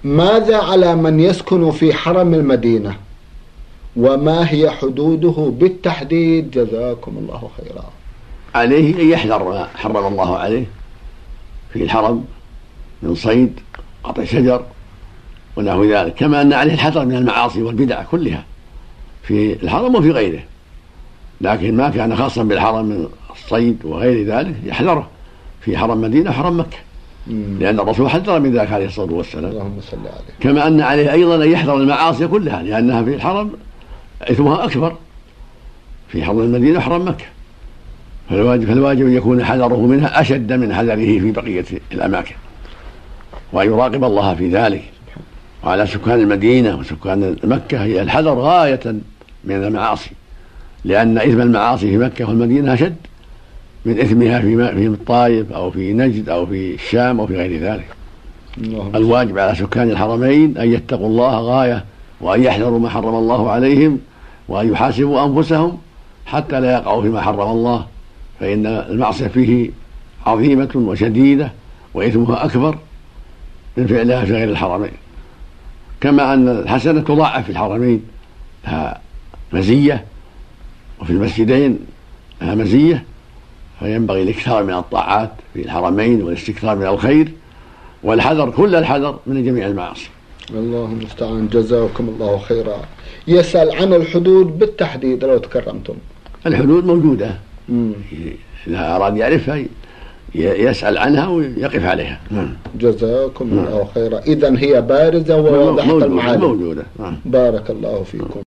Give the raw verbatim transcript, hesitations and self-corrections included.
ماذا على من يسكن في حرم المدينة وما هي حدوده بالتحديد؟ جزاكم الله خيرا. عليه أن يحذر ما حرم الله عليه في الحرم من صيد، قطع شجر ونحو ذلك، كما أن عليه الحذر من المعاصي والبدع كلها في الحرم وفي غيره، لكن ما كان خاصا بالحرم من الصيد وغير ذلك يحذره في حرم مدينة وحرم مكة، لأن الرسول حذر من ذلك عليه الصلاة والسلام. اللهم صل عليه. كما أن عليه أيضا أن يحذر المعاصي كلها، لأنها في الحرم إثمها أكبر في حرم المدينة وحرم مكة، فالواجب, فالواجب أن يكون حذره منها أشد من حذره في بقية الأماكن، وأن يراقب الله في ذلك. وعلى سكان المدينة وسكان مكة هي الحذر غاية من المعاصي، لأن إثم المعاصي في مكة والمدينة أشد من إثمها في الطائف أو في نجد أو في الشام أو في غير ذلك. الواجب على سكان الحرمين أن يتقوا الله غاية، وأن يحذروا ما حرم الله عليهم، وأن يحاسبوا أنفسهم حتى لا يقعوا فيما حرم الله، فإن المعصية فيه عظيمة وشديدة وإثمها أكبر من فعلها في غير الحرمين. كما أن الحسنة تضاعف في الحرمين، لها مزية، وفي المسجدين لها مزية، فينبغي الاكثار من الطاعات في الحرمين والاستكثار من الخير والحذر كل الحذر من جميع المعاصي. الله المستعان. جزاكم الله خيرا. يسأل عن الحدود بالتحديد لو تكرمتم. الحدود موجودة، إذا أراد يعرفها يسأل عنها ويقف عليها. جزاكم الله خيرا. إذن هي بارزة وواضحة المعالم. موجودة. بارك الله فيكم.